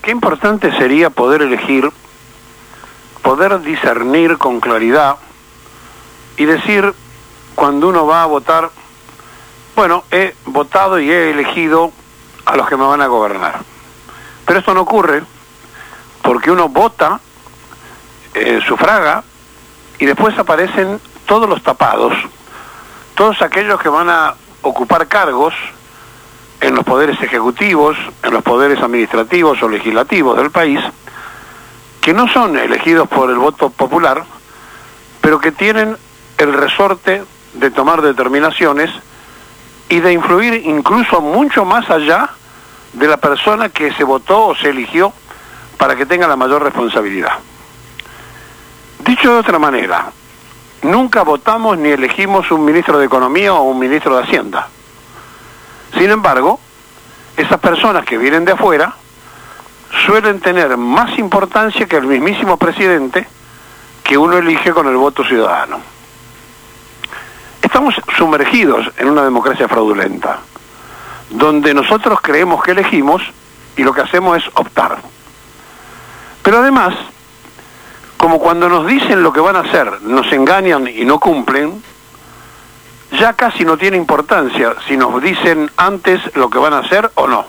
qué importante sería poder elegir, poder discernir con claridad y decir cuando uno va a votar, bueno, he votado y he elegido a los que me van a gobernar. Pero esto no ocurre porque uno vota, sufraga, y después aparecen todos los tapados, todos aquellos que van a ocupar cargos en los poderes ejecutivos, en los poderes administrativos o legislativos del país, que no son elegidos por el voto popular, pero que tienen el resorte de tomar determinaciones y de influir incluso mucho más allá de la persona que se votó o se eligió para que tenga la mayor responsabilidad. Dicho de otra manera, nunca votamos ni elegimos un ministro de Economía o un ministro de Hacienda. Sin embargo, esas personas que vienen de afuera suelen tener más importancia que el mismísimo presidente que uno elige con el voto ciudadano. Estamos sumergidos en una democracia fraudulenta, donde nosotros creemos que elegimos y lo que hacemos es optar. Pero además, como cuando nos dicen lo que van a hacer, nos engañan y no cumplen, ya casi no tiene importancia si nos dicen antes lo que van a hacer o no.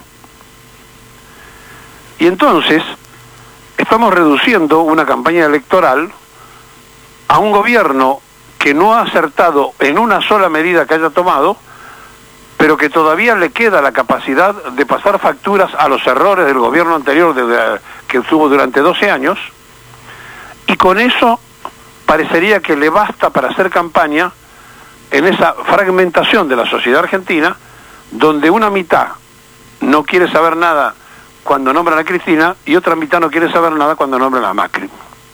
Y entonces, estamos reduciendo una campaña electoral a un gobierno que no ha acertado en una sola medida que haya tomado, pero que todavía le queda la capacidad de pasar facturas a los errores del gobierno anterior que estuvo durante 12 años, y con eso parecería que le basta para hacer campaña en esa fragmentación de la sociedad argentina, donde una mitad no quiere saber nada cuando nombran a Cristina y otra mitad no quiere saber nada cuando nombran a Macri.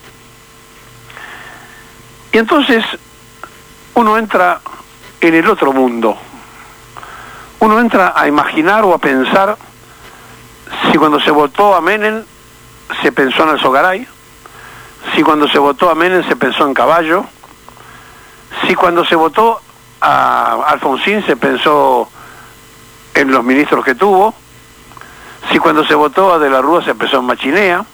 Y entonces uno entra en el otro mundo. Uno entra a imaginar o a pensar si cuando se votó a Menem se pensó en Alzogaray, si cuando se votó a Menem se pensó en Caballo, si cuando se votó a Alfonsín se pensó en los ministros que tuvo, si cuando se votó a De la Rúa se pensó en Machinea.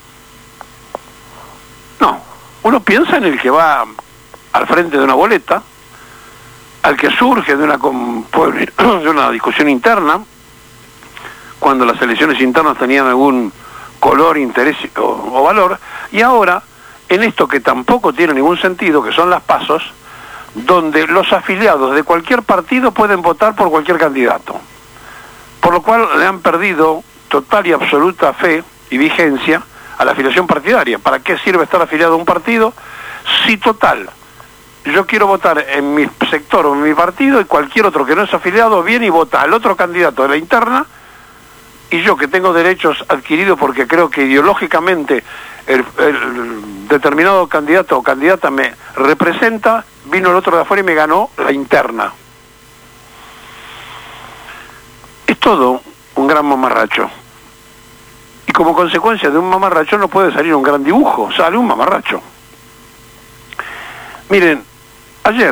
No, uno piensa en el que va al frente de una boleta, al que surge de una discusión interna, cuando las elecciones internas tenían algún color, interés o valor, y ahora en esto que tampoco tiene ningún sentido, que son las PASOs, donde los afiliados de cualquier partido pueden votar por cualquier candidato, por lo cual le han perdido total y absoluta fe y vigencia a la afiliación partidaria. ¿Para qué sirve estar afiliado a un partido si total yo quiero votar en mi sector o en mi partido y cualquier otro que no es afiliado viene y vota al otro candidato de la interna, y yo que tengo derechos adquiridos porque creo que ideológicamente el determinado candidato o candidata me representa, vino el otro de afuera y me ganó la interna? Es todo un gran mamarracho. Y como consecuencia de un mamarracho no puede salir un gran dibujo, sale un mamarracho. Miren, ayer,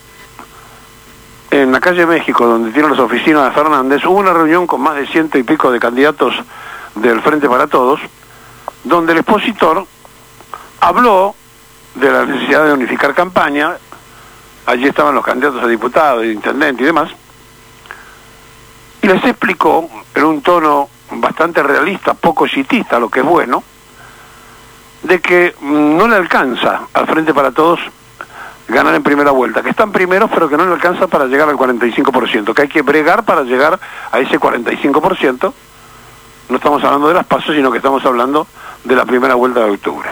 en la calle México, donde tienen las oficinas de Fernández, hubo una reunión con más de 100 y pico de candidatos del Frente para Todos, donde el expositor habló de la necesidad de unificar campaña. Allí estaban los candidatos a diputados, intendentes y demás, y les explicó en un tono bastante realista, poco exitista, lo que es bueno, de que no le alcanza al Frente para Todos ganar en primera vuelta, que están primeros pero que no le alcanza para llegar al 45%, que hay que bregar para llegar a ese 45%. No estamos hablando de las PASO, sino que estamos hablando de la primera vuelta de octubre.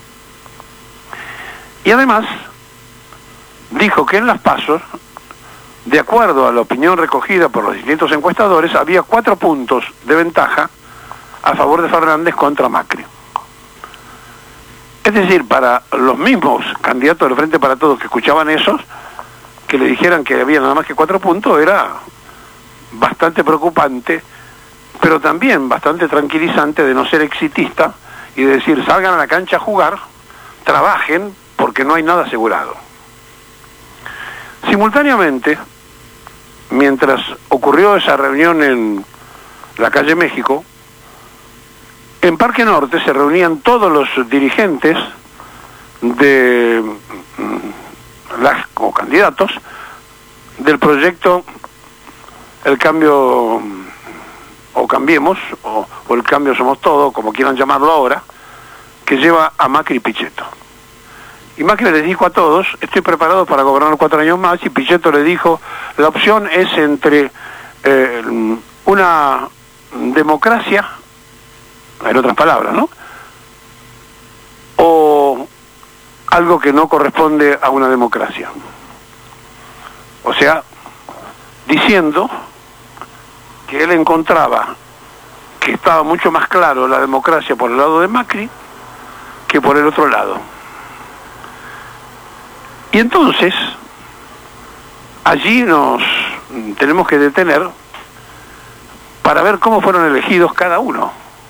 Y además dijo que en las PASO, de acuerdo a la opinión recogida por los distintos encuestadores, había 4 puntos de ventaja a favor de Fernández contra Macri. Es decir, para los mismos candidatos del Frente para Todos que escuchaban esos, que le dijeran que había nada más que 4 puntos, era bastante preocupante, pero también bastante tranquilizante de no ser exitista y de decir, salgan a la cancha a jugar, trabajen, porque no hay nada asegurado. Simultáneamente, mientras ocurrió esa reunión en la calle México, en Parque Norte se reunían todos los dirigentes de o candidatos del proyecto El Cambio o Cambiemos, o El Cambio Somos Todos, como quieran llamarlo ahora, que lleva a Macri y Pichetto. Y Macri les dijo a todos: estoy preparado para gobernar 4 años más, y Pichetto le dijo: la opción es entre una democracia, en otras palabras, ¿no?, o algo que no corresponde a una democracia. O sea, diciendo que él encontraba que estaba mucho más claro la democracia por el lado de Macri que por el otro lado. Y entonces, allí nos tenemos que detener para ver cómo fueron elegidos cada uno.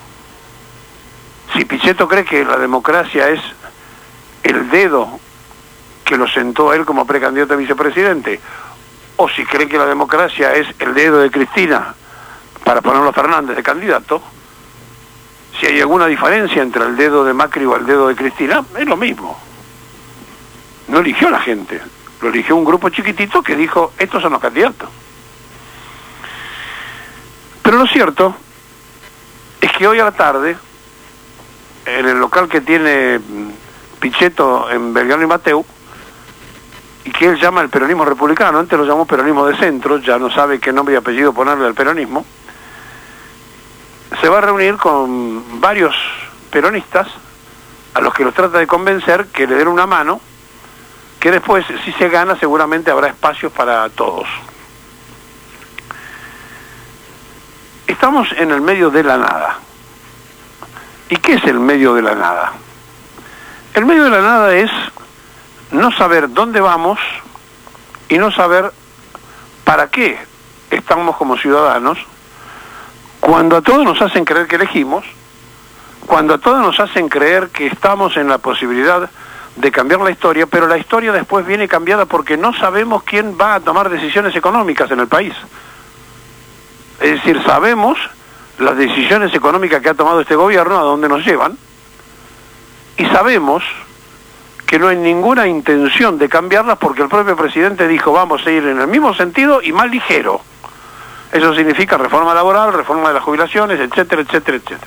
Si Pichetto cree que la democracia es el dedo que lo sentó a él como precandidato a vicepresidente, o si cree que la democracia es el dedo de Cristina para ponerlo a Fernández de candidato, si hay alguna diferencia entre el dedo de Macri o el dedo de Cristina, es lo mismo. No eligió la gente, lo eligió un grupo chiquitito que dijo: estos son los candidatos. Pero lo cierto es que hoy a la tarde, en el local que tiene Pichetto en Belgrano y Mateu, y que él llama el peronismo republicano, antes lo llamó peronismo de centro, ya no sabe qué nombre y apellido ponerle al peronismo, se va a reunir con varios peronistas a los que los trata de convencer que le den una mano, que después, si se gana, seguramente habrá espacios para todos. Estamos en el medio de la nada. ¿Y qué es el medio de la nada? El medio de la nada es no saber dónde vamos y no saber para qué estamos como ciudadanos, cuando a todos nos hacen creer que elegimos, cuando a todos nos hacen creer que estamos en la posibilidad de cambiar la historia, pero la historia después viene cambiada porque no sabemos quién va a tomar decisiones económicas en el país. Es decir, sabemos las decisiones económicas que ha tomado este gobierno, a dónde nos llevan, y sabemos que no hay ninguna intención de cambiarlas porque el propio presidente dijo: vamos a ir en el mismo sentido y más ligero. Eso significa reforma laboral, reforma de las jubilaciones, etcétera, etcétera, etcétera.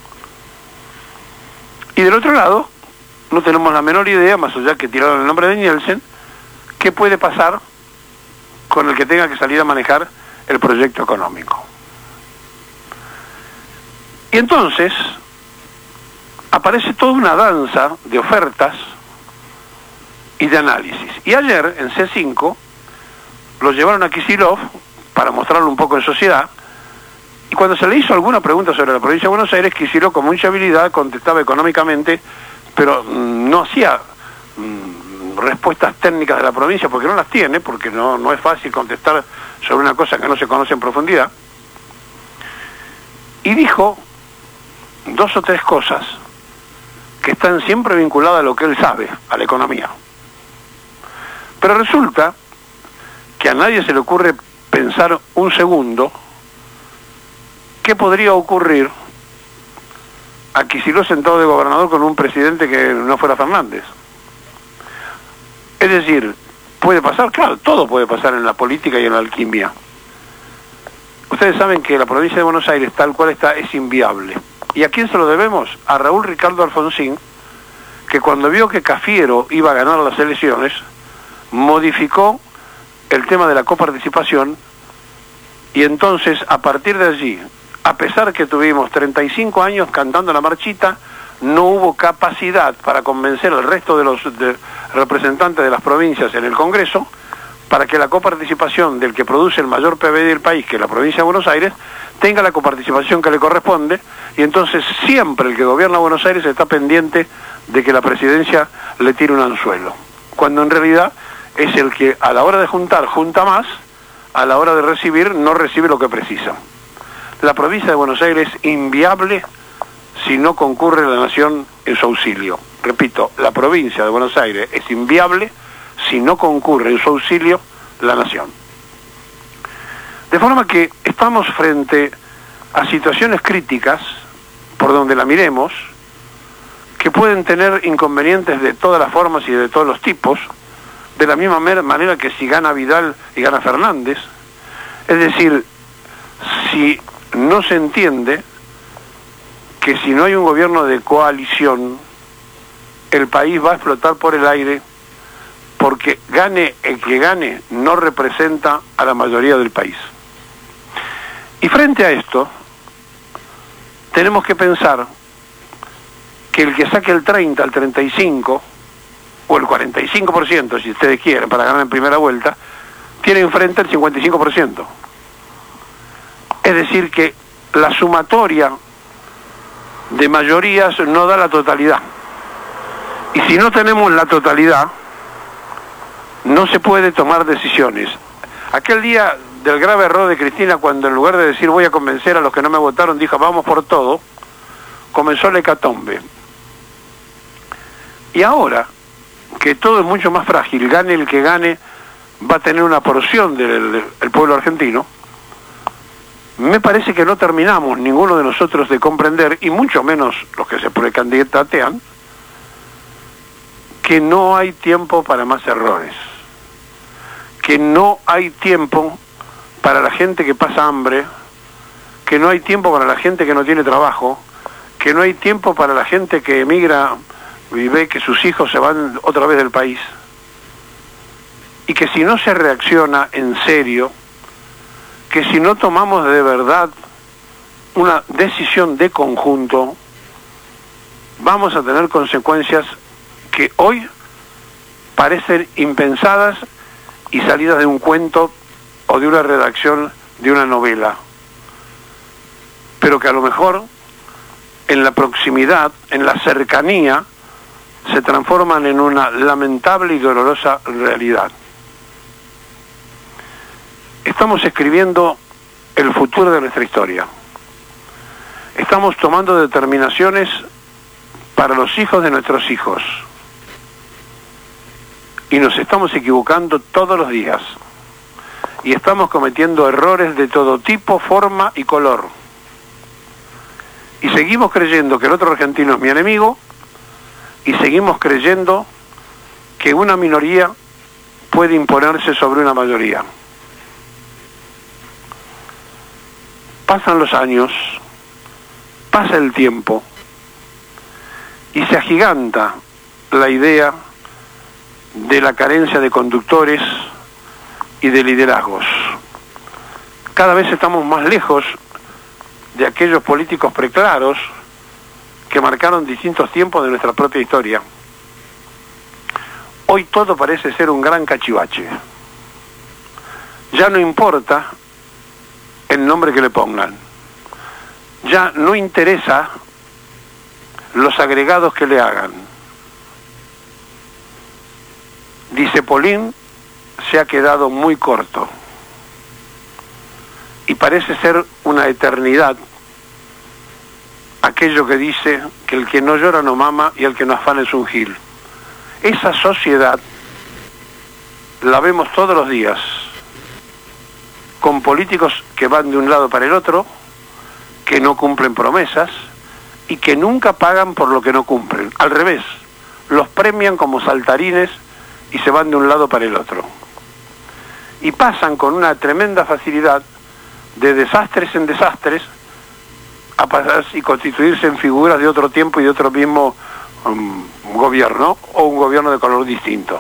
Y del otro lado, no tenemos la menor idea, más allá que tiraron el nombre de Nielsen, qué puede pasar con el que tenga que salir a manejar el proyecto económico. Y entonces aparece toda una danza de ofertas y de análisis. Y ayer, en C5, lo llevaron a Kicillof para mostrarlo un poco en sociedad, y cuando se le hizo alguna pregunta sobre la provincia de Buenos Aires, Kicillof con mucha habilidad contestaba económicamente, pero no hacía respuestas técnicas de la provincia, porque no las tiene, porque no es fácil contestar sobre una cosa que no se conoce en profundidad. Y dijo 2 o 3 cosas que están siempre vinculadas a lo que él sabe, a la economía. Pero resulta que a nadie se le ocurre pensar un segundo qué podría ocurrir a Kicillof sentado de gobernador con un presidente que no fuera Fernández. Es decir, ¿puede pasar? Claro, todo puede pasar en la política y en la alquimia. Ustedes saben que la provincia de Buenos Aires, tal cual está, es inviable. ¿Y a quién se lo debemos? A Raúl Ricardo Alfonsín, que cuando vio que Cafiero iba a ganar las elecciones, modificó el tema de la coparticipación, y entonces, a partir de allí, a pesar que tuvimos 35 años cantando la marchita, no hubo capacidad para convencer al resto de los representantes de las provincias en el Congreso para que la coparticipación del que produce el mayor PBI del país, que es la provincia de Buenos Aires, tenga la coparticipación que le corresponde, y entonces siempre el que gobierna Buenos Aires está pendiente de que la presidencia le tire un anzuelo, cuando en realidad es el que a la hora de juntar, junta más, a la hora de recibir, no recibe lo que precisa. La provincia de Buenos Aires es inviable si no concurre la nación en su auxilio. Repito, la provincia de Buenos Aires es inviable si no concurre en su auxilio la nación. De forma que estamos frente a situaciones críticas, por por donde la miremos, que pueden tener inconvenientes de todas las formas y de todos los tipos, de la misma manera que si gana Vidal y gana Fernández. Es decir, si no se entiende que si no hay un gobierno de coalición, el país va a explotar por el aire, porque gane el que gane, no representa a la mayoría del país. Y frente a esto, tenemos que pensar que el que saque el 30, el 35, o el 45%, si ustedes quieren, para ganar en primera vuelta, tiene enfrente el 55%. Es decir, que la sumatoria de mayorías no da la totalidad. Y si no tenemos la totalidad, no se puede tomar decisiones. Aquel día del grave error de Cristina, cuando en lugar de decir voy a convencer a los que no me votaron, dijo vamos por todo, comenzó la hecatombe. Y ahora, que todo es mucho más frágil, gane el que gane, va a tener una porción del pueblo argentino, me parece que no terminamos ninguno de nosotros de comprender, y mucho menos los que se precandidatean, que no hay tiempo para más errores, que no hay tiempo para la gente que pasa hambre, que no hay tiempo para la gente que no tiene trabajo, que no hay tiempo para la gente que emigra y ve que sus hijos se van otra vez del país, y que si no se reacciona en serio, que si no tomamos de verdad una decisión de conjunto, vamos a tener consecuencias que hoy parecen impensadas y salidas de un cuento o de una redacción de una novela, pero que a lo mejor en la proximidad, en la cercanía, se transforman en una lamentable y dolorosa realidad. Estamos escribiendo el futuro de nuestra historia. Estamos tomando determinaciones para los hijos de nuestros hijos. Y nos estamos equivocando todos los días. Y estamos cometiendo errores de todo tipo, forma y color. Y seguimos creyendo que el otro argentino es mi enemigo, y seguimos creyendo que una minoría puede imponerse sobre una mayoría. Pasan los años, pasa el tiempo, y se agiganta la idea de la carencia de conductores y de liderazgos. Cada vez estamos más lejos de aquellos políticos preclaros que marcaron distintos tiempos de nuestra propia historia. Hoy todo parece ser un gran cachivache. Ya no importa el nombre que le pongan. Ya no interesa los agregados que le hagan. Dice Polín, se ha quedado muy corto. Y parece ser una eternidad aquello que dice que el que no llora no mama y el que no afana es un gil. Esa sociedad la vemos todos los días, con políticos que van de un lado para el otro, que no cumplen promesas y que nunca pagan por lo que no cumplen. Al revés, los premian como saltarines y se van de un lado para el otro. Y pasan con una tremenda facilidad de desastres en desastres a pasar y constituirse en figuras de otro tiempo y de otro mismo gobierno, o un gobierno de color distinto.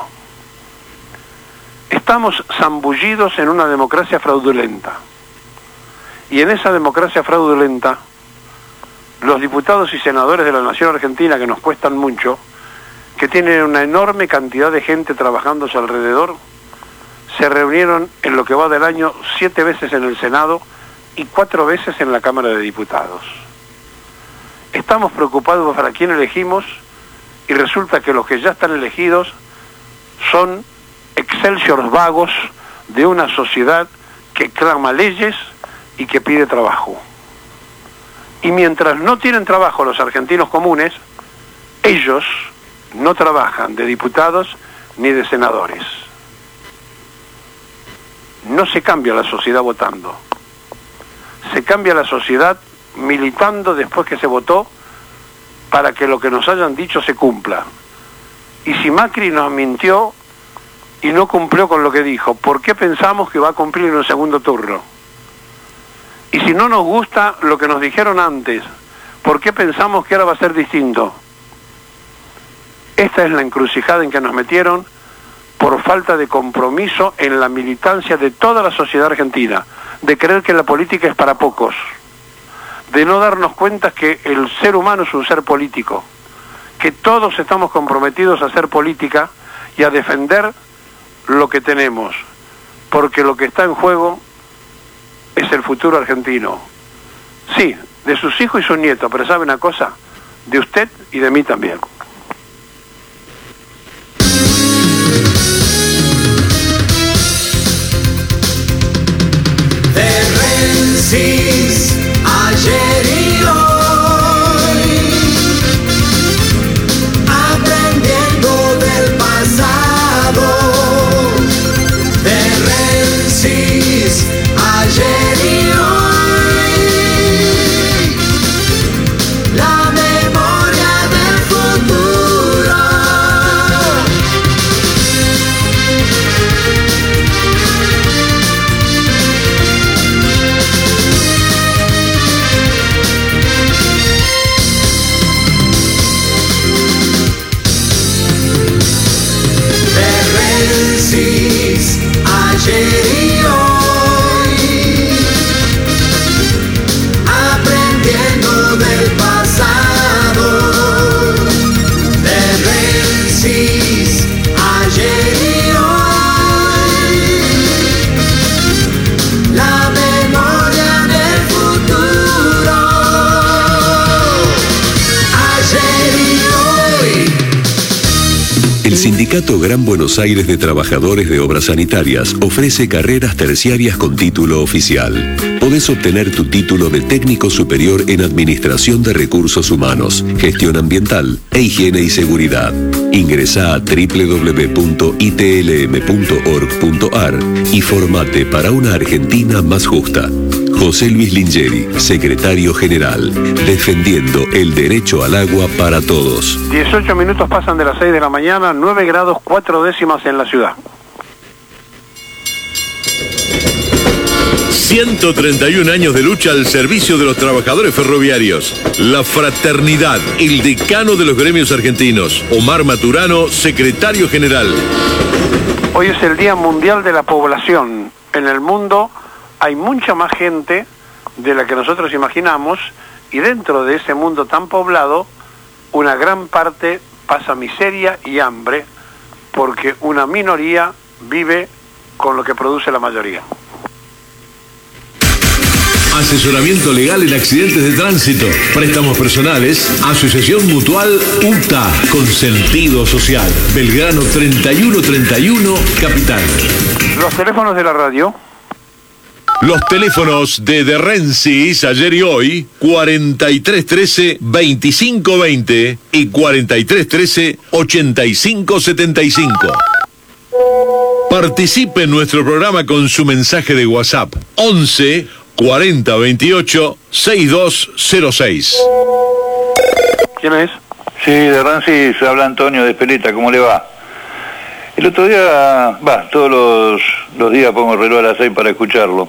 Estamos zambullidos en una democracia fraudulenta. Y en esa democracia fraudulenta, los diputados y senadores de la Nación Argentina, que nos cuestan mucho, que tienen una enorme cantidad de gente trabajando a su alrededor, se reunieron en lo que va del año 7 veces en el Senado y 4 veces en la Cámara de Diputados. Estamos preocupados para quién elegimos, y resulta que los que ya están elegidos son excelsiors vagos de una sociedad que clama leyes y que pide trabajo. Y mientras no tienen trabajo los argentinos comunes, ellos no trabajan de diputados ni de senadores. No se cambia la sociedad votando. Se cambia la sociedad militando después que se votó para que lo que nos hayan dicho se cumpla. Y si Macri nos mintió y no cumplió con lo que dijo, ¿por qué pensamos que va a cumplir en un segundo turno? Y si no nos gusta lo que nos dijeron antes, ¿por qué pensamos que ahora va a ser distinto? Esta es la encrucijada en que nos metieron por falta de compromiso en la militancia de toda la sociedad argentina, de creer que la política es para pocos, de no darnos cuenta que el ser humano es un ser político, que todos estamos comprometidos a hacer política y a defender lo que tenemos, porque lo que está en juego es el futuro argentino. Sí, de sus hijos y sus nietos, pero ¿sabe una cosa? De usted y de mí también. Rensis, ayer y hoy, aprendiendo del pasado. De Rensis, ayer y hoy, la memoria del futuro. Ayer y hoy, aprendiendo del pasado. De Rensis, ayer y hoy, la memoria del futuro. Ayer y hoy. El Sindicato Gran Buenos Aires de Trabajadores de Obras Sanitarias ofrece carreras terciarias con título oficial. Podés obtener tu título de técnico superior en Administración de Recursos Humanos, Gestión Ambiental e Higiene y Seguridad. Ingresá a www.itlm.org.ar y formate para una Argentina más justa. José Luis Lingeri, secretario general, defendiendo el derecho al agua para todos. 18 minutos pasan de las 6 de la mañana, 9 grados 4 décimas en la ciudad. 131 años de lucha al servicio de los trabajadores ferroviarios. La fraternidad, el decano de los gremios argentinos, Omar Maturano, secretario general. Hoy es el Día Mundial de la Población. En el mundo hay mucha más gente de la que nosotros imaginamos, y dentro de ese mundo tan poblado, una gran parte pasa miseria y hambre, porque una minoría vive con lo que produce la mayoría. Asesoramiento legal en accidentes de tránsito, préstamos personales, Asociación Mutual UTA, con sentido social. Belgrano 3131, Capital. Los teléfonos de la radio. Los teléfonos de Rensis, ayer y hoy, 4313-2520 y 4313-8575. Participe en nuestro programa con su mensaje de WhatsApp, 11 40 28 6206. ¿Quién es? Sí, de Rensis, habla Antonio de Espeleta, ¿cómo le va? El otro día, todos los días pongo el reloj a las 6 para escucharlo.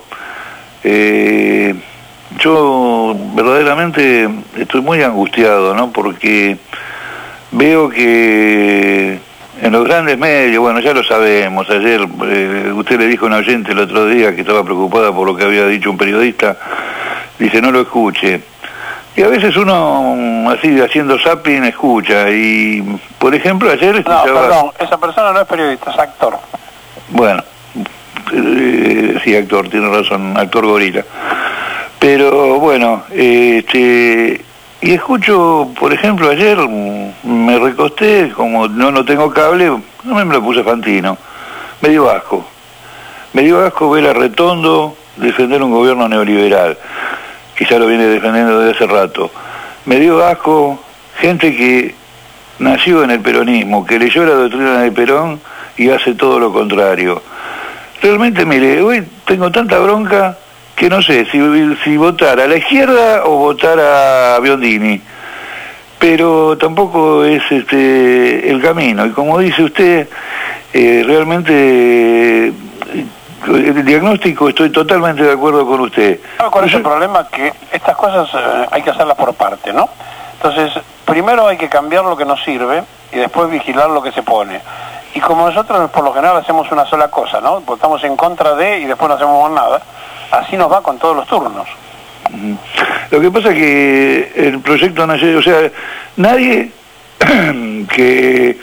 Yo verdaderamente estoy muy angustiado, ¿no? Porque veo que en los grandes medios, bueno, ya lo sabemos, ayer usted le dijo a un oyente el otro día que estaba preocupada por lo que había dicho un periodista, dice no lo escuche. Y a veces uno, así haciendo zapping, escucha, y por ejemplo ayer escuchaba... No, perdón, esa persona no es periodista, es actor. Bueno, sí, actor, tiene razón, actor gorila. Pero bueno, y escucho, por ejemplo, ayer me recosté, como no tengo cable, no me lo puse Fantino, me dio asco ver a Retondo defender un gobierno neoliberal, que ya lo viene defendiendo desde hace rato. Me dio asco gente que nació en el peronismo, que leyó la doctrina de Perón y hace todo lo contrario. Realmente, mire, hoy tengo tanta bronca que no sé si votar a la izquierda o votar a Biondini. pero tampoco es el camino. Y como dice usted, realmente el diagnóstico, estoy totalmente de acuerdo con usted. ¿Cuál es el problema? Que estas cosas hay que hacerlas por parte, ¿no? Entonces, primero hay que cambiar lo que nos sirve y después vigilar lo que se pone. Y como nosotros por lo general hacemos una sola cosa, ¿no? Votamos en contra de y después no hacemos más nada, así nos va con todos los turnos. Lo que pasa es que el proyecto nace, o sea, nadie que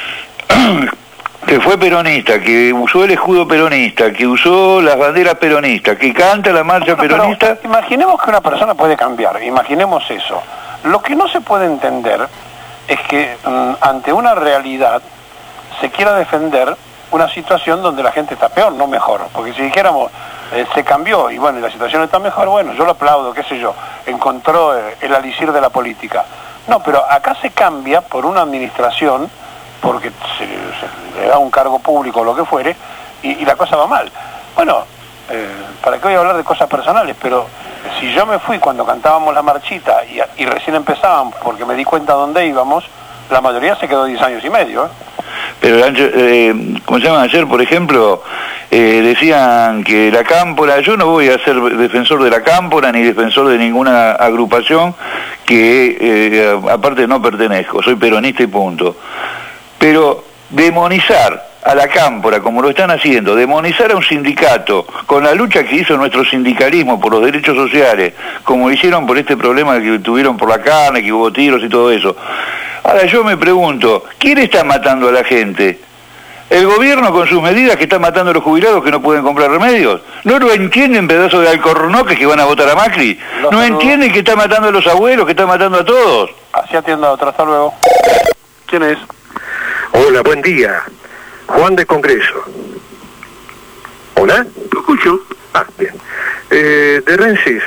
fue peronista, que usó el escudo peronista, que usó las banderas peronistas, que canta la marcha peronista... Pero imaginemos que una persona puede cambiar, imaginemos eso. Lo que no se puede entender es que ante una realidad se quiera defender una situación donde la gente está peor, no mejor. Porque si dijéramos, se cambió y bueno, la situación está mejor, bueno, yo lo aplaudo, qué sé yo, encontró el alisir de la política. No, pero acá se cambia por una administración, porque se le da un cargo público o lo que fuere, y la cosa va mal. Bueno, ¿para qué voy a hablar de cosas personales? Pero si yo me fui cuando cantábamos la marchita y recién empezábamos porque me di cuenta dónde íbamos, la mayoría se quedó 10 años y medio. Pero, como se llama ayer, por ejemplo, decían que la Cámpora, yo no voy a ser defensor de la Cámpora ni defensor de ninguna agrupación que aparte no pertenezco, soy peronista y punto. Pero demonizar a la Cámpora, como lo están haciendo, demonizar a un sindicato con la lucha que hizo nuestro sindicalismo por los derechos sociales, como hicieron por este problema que tuvieron por la carne, que hubo tiros y todo eso. Ahora yo me pregunto, ¿quién está matando a la gente? ¿El gobierno con sus medidas que está matando a los jubilados que no pueden comprar remedios? ¿No lo entienden pedazos de alcornoques que van a votar a Macri? ¿No entienden que está matando a los abuelos, que está matando a todos? Así atiendo a otro, hasta luego. ¿Quién es? Hola, buen día. Juan de Congreso. ¿Hola? Lo escucho. Ah, bien. De Rensis,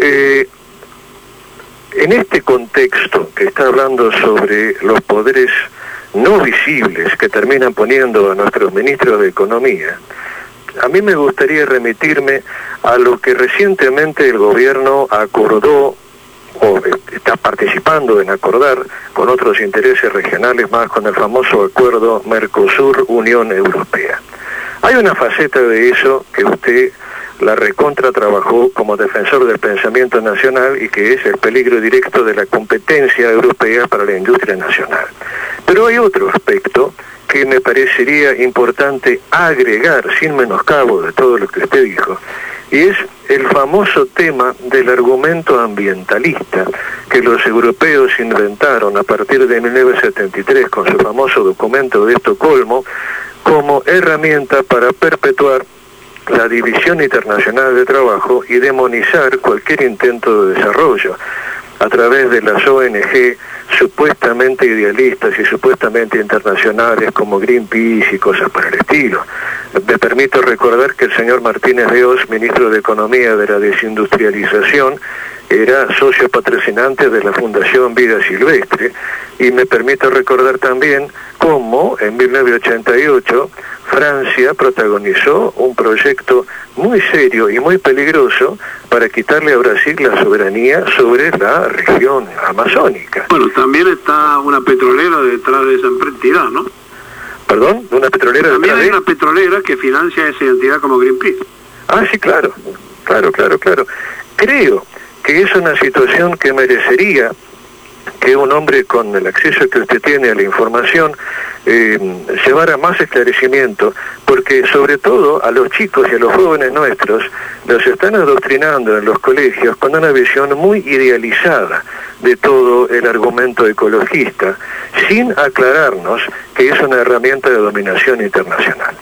en este contexto que está hablando sobre los poderes no visibles que terminan poniendo a nuestros ministros de Economía, a mí me gustaría remitirme a lo que recientemente el gobierno acordó o está participando en acordar con otros intereses regionales más con el famoso acuerdo Mercosur-Unión Europea. Hay una faceta de eso que usted la recontra trabajó como defensor del pensamiento nacional y que es el peligro directo de la competencia europea para la industria nacional. Pero hay otro aspecto que me parecería importante agregar sin menoscabo de todo lo que usted dijo, y es el famoso tema del argumento ambientalista que los europeos inventaron a partir de 1973 con su famoso documento de Estocolmo como herramienta para perpetuar la división internacional de trabajo y demonizar cualquier intento de desarrollo a través de las ONG supuestamente idealistas y supuestamente internacionales como Greenpeace y cosas por el estilo. Me permito recordar que el señor Martínez de Oz, ministro de Economía de la Desindustrialización, era socio patrocinante de la Fundación Vida Silvestre, y me permito recordar también cómo en 1988 Francia protagonizó un proyecto muy serio y muy peligroso para quitarle a Brasil la soberanía sobre la región amazónica. Bueno, también está una petrolera detrás de esa entidad, ¿no? ¿Perdón? ¿Una petrolera detrás de...? También hay una petrolera que financia esa entidad como Greenpeace. Ah, sí, claro. Claro. Creo que es una situación que merecería que un hombre con el acceso que usted tiene a la información llevara más esclarecimiento, porque sobre todo a los chicos y a los jóvenes nuestros los están adoctrinando en los colegios con una visión muy idealizada de todo el argumento ecologista, sin aclararnos que es una herramienta de dominación internacional.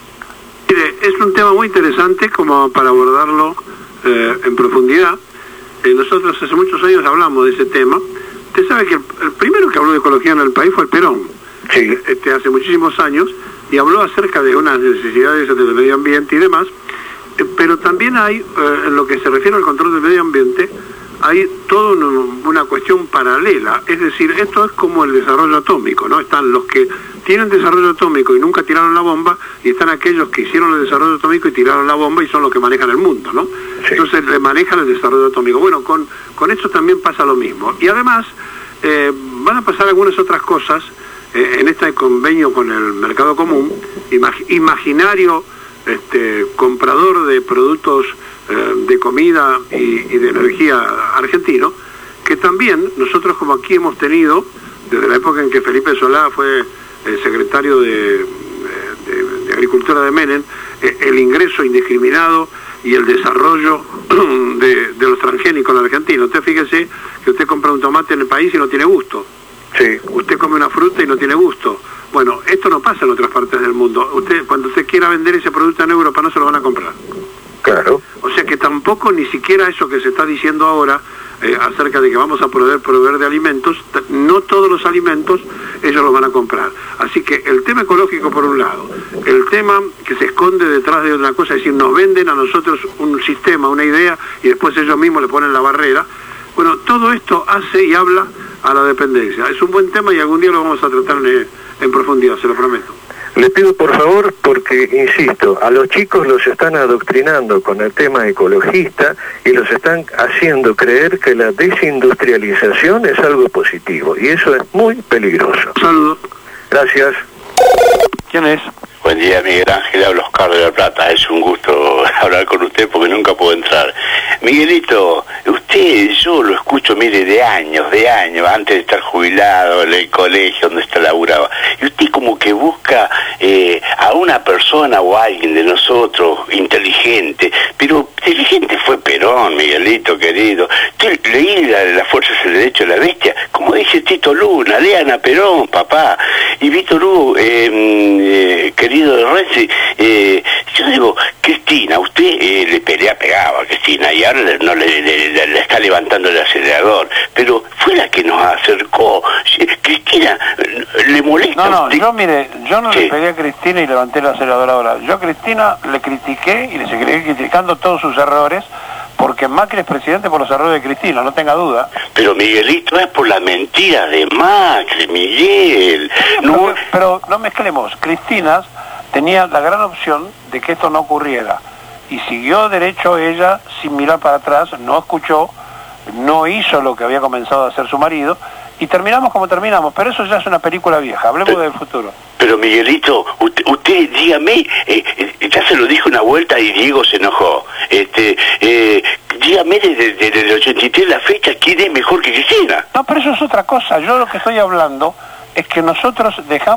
Mire, es un tema muy interesante como para abordarlo en profundidad. Nosotros hace muchos años hablamos de ese tema. Usted sabe que el primero que habló de ecología en el país fue el Perón, sí. Hace muchísimos años, y habló acerca de unas necesidades del medio ambiente y demás, pero también hay, en lo que se refiere al control del medio ambiente, hay toda una cuestión paralela, es decir, esto es como el desarrollo atómico, ¿no? Están los que tienen desarrollo atómico y nunca tiraron la bomba, y están aquellos que hicieron el desarrollo atómico y tiraron la bomba y son los que manejan el mundo, ¿no? Sí. Entonces le manejan el desarrollo atómico. Bueno, con esto también pasa lo mismo. Y además, van a pasar algunas otras cosas en este convenio con el mercado común, imaginario comprador de productos de comida y de energía argentino, que también nosotros, como aquí hemos tenido, desde la época en que Felipe Solá fue secretario de Agricultura de Menem, el ingreso indiscriminado y el desarrollo de los transgénicos en la Argentina. Usted fíjese que usted compra un tomate en el país y no tiene gusto. Sí. Usted come una fruta y no tiene gusto. Bueno, esto no pasa en otras partes del mundo. Cuando usted quiera vender ese producto en Europa, no se lo van a comprar. Claro. O sea que tampoco ni siquiera eso que se está diciendo ahora acerca de que vamos a poder proveer de alimentos, no todos los alimentos ellos los van a comprar. Así que el tema ecológico por un lado, el tema que se esconde detrás de otra cosa, es decir, nos venden a nosotros un sistema, una idea, y después ellos mismos le ponen la barrera. Bueno, todo esto hace y habla a la dependencia. Es un buen tema y algún día lo vamos a tratar en profundidad, se lo prometo. Le pido por favor, porque, insisto, a los chicos los están adoctrinando con el tema ecologista y los están haciendo creer que la desindustrialización es algo positivo, y eso es muy peligroso. Saludos. Gracias. ¿Quién es? Buen día, Miguel Ángel, hablo Oscar de la Plata. Es un gusto hablar con usted porque nunca puedo entrar. Miguelito, usted, yo lo escucho, mire, de años, antes de estar jubilado, en el colegio donde está laburaba. Y usted como que busca a una persona o a alguien de nosotros inteligente, pero inteligente fue Perón, Miguelito, querido. Usted leí las fuerzas del derecho de la bestia, como dice Tito Luna, lean a Perón, papá. Y Víctor Hugo, querido de Renzi, yo digo, Cristina, usted le pegaba a Cristina y ahora no le está levantando el acelerador, pero fue la que nos acercó. Cristina, ¿le molesta? No, yo no le pegué a Cristina y levanté el acelerador ahora. Yo a Cristina le critiqué y le seguiré criticando todos sus errores, porque Macri es presidente por los errores de Cristina, no tenga duda. Pero Miguelito, es por las mentiras de Macri, Miguel. Pero no mezclemos. Cristina tenía la gran opción de que esto no ocurriera y siguió derecho ella sin mirar para atrás, no escuchó, no hizo lo que había comenzado a hacer su marido y terminamos como terminamos, pero eso ya es una película vieja, hablemos del futuro. Pero Miguelito, usted dígame, ya se lo dijo una vuelta y Diego se enojó, dígame desde el 83 la fecha, ¿quién es mejor que Cristina? No, pero eso es otra cosa. Yo lo que estoy hablando es que nosotros dejamos